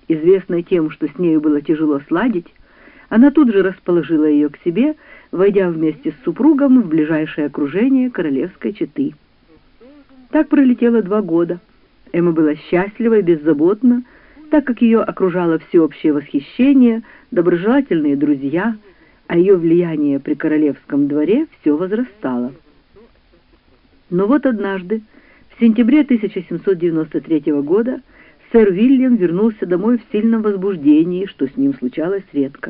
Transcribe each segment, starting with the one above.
Известная тем, что с нею было тяжело сладить, она тут же расположила ее к себе, войдя вместе с супругом в ближайшее окружение королевской четы. Так пролетело 2 года. Эмма была счастлива и беззаботна, так как ее окружало всеобщее восхищение, доброжелательные друзья, а ее влияние при королевском дворе все возрастало. Но вот однажды, в сентябре 1793 года, сэр Уильям вернулся домой в сильном возбуждении, что с ним случалось редко.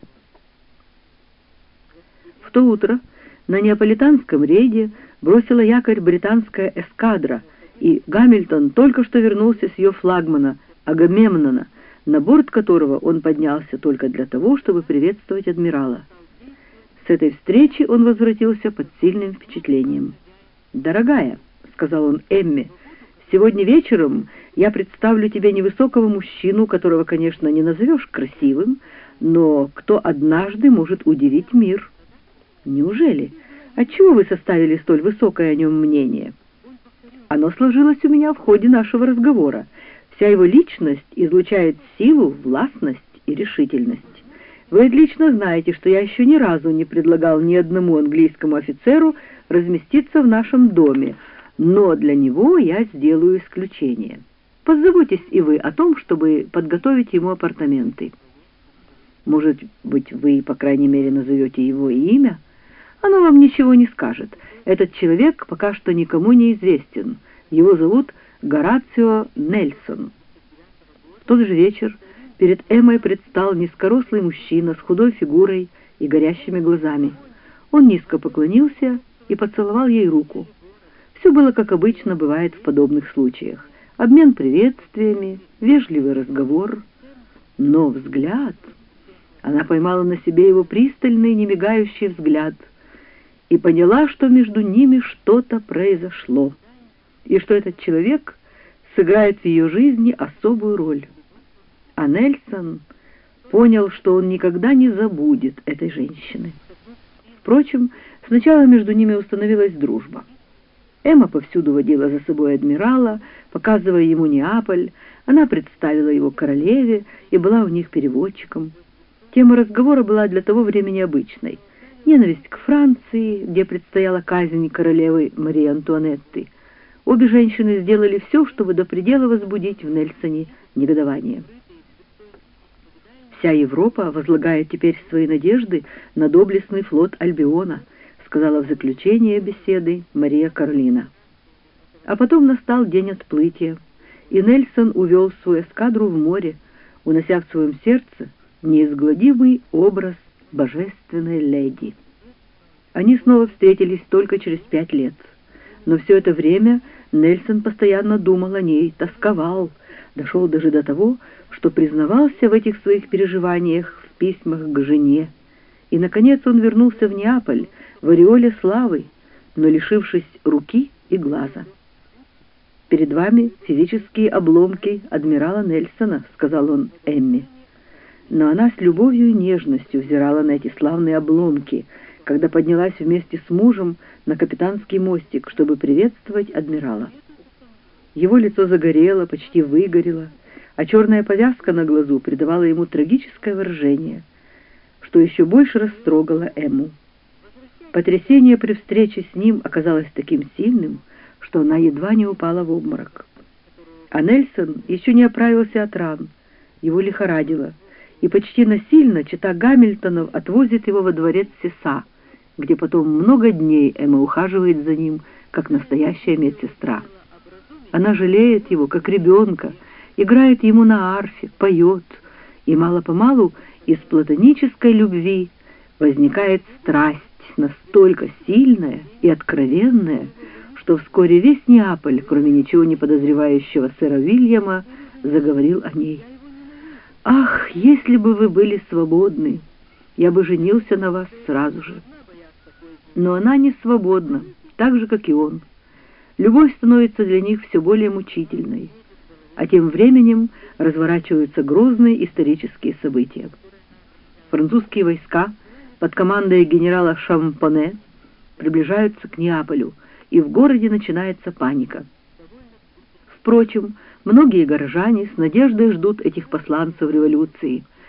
В то утро на неаполитанском рейде бросила якорь британская эскадра, и Гамильтон только что вернулся с ее флагмана Агамемнона, на борт которого он поднялся только для того, чтобы приветствовать адмирала. С этой встречи он возвратился под сильным впечатлением. «Дорогая», — сказал он Эмме, — «сегодня вечером я представлю тебе невысокого мужчину, которого, конечно, не назовешь красивым, но кто однажды может удивить мир». «Неужели? Отчего вы составили столь высокое о нем мнение?» «Оно сложилось у меня в ходе нашего разговора. Вся его личность излучает силу, властность и решительность. Вы отлично знаете, что я еще ни разу не предлагал ни одному английскому офицеру разместиться в нашем доме, но для него я сделаю исключение. Позаботьтесь и вы о том, чтобы подготовить ему апартаменты. Может быть, вы, по крайней мере, назовете его имя? Оно вам ничего не скажет. Этот человек пока что никому не известен. Его зовут Горацио Нельсон». В тот же вечер перед Эммой предстал низкорослый мужчина с худой фигурой и горящими глазами. Он низко поклонился и поцеловал ей руку. Все было, как обычно бывает в подобных случаях. Обмен приветствиями, вежливый разговор. Но взгляд... Она поймала на себе его пристальный, немигающий взгляд и поняла, что между ними что-то произошло, и что этот человек сыграет в ее жизни особую роль. А Нельсон понял, что он никогда не забудет этой женщины. Впрочем, сначала между ними установилась дружба. Эмма повсюду водила за собой адмирала, показывая ему Неаполь, она представила его королеве и была у них переводчиком. Тема разговора была для того времени обычной. Ненависть к Франции, где предстояла казнь королевы Марии Антуанетты. Обе женщины сделали все, чтобы до предела возбудить в Нельсоне негодование. «Вся Европа возлагает теперь свои надежды на доблестный флот Альбиона», сказала в заключение беседы Мария Карлина. А потом настал день отплытия, и Нельсон увел свою эскадру в море, унося в своем сердце неизгладимый образ божественной леди. Они снова встретились только через 5 лет, но все это время Нельсон постоянно думал о ней, тосковал, дошел даже до того, что признавался в этих своих переживаниях в письмах к жене. И, наконец, он вернулся в Неаполь в ореоле славы, но лишившись руки и глаза. «Перед вами физические обломки адмирала Нельсона», — сказал он Эмме. Но она с любовью и нежностью взирала на эти славные обломки, когда поднялась вместе с мужем на капитанский мостик, чтобы приветствовать адмирала. Его лицо загорело, почти выгорело, а черная повязка на глазу придавала ему трагическое выражение, что еще больше растрогало Эмму. Потрясение при встрече с ним оказалось таким сильным, что она едва не упала в обморок. А Нельсон еще не оправился от ран, его лихорадило, и почти насильно чета Гамильтонов отвозит его во дворец Сеса, где потом много дней Эмма ухаживает за ним, как настоящая медсестра. Она жалеет его, как ребенка, играет ему на арфе, поет, и мало-помалу из платонической любви возникает страсть, настолько сильная и откровенная, что вскоре весь Неаполь, кроме ничего не подозревающего сэра Уильяма, заговорил о ней. «Ах, если бы вы были свободны, я бы женился на вас сразу же». Но она не свободна, так же, как и он. Любовь становится для них все более мучительной, а тем временем разворачиваются грозные исторические события. Французские войска под командой генерала Шампоне приближаются к Неаполю, и в городе начинается паника. В Впрочем, многие горожане с надеждой ждут этих посланцев революции.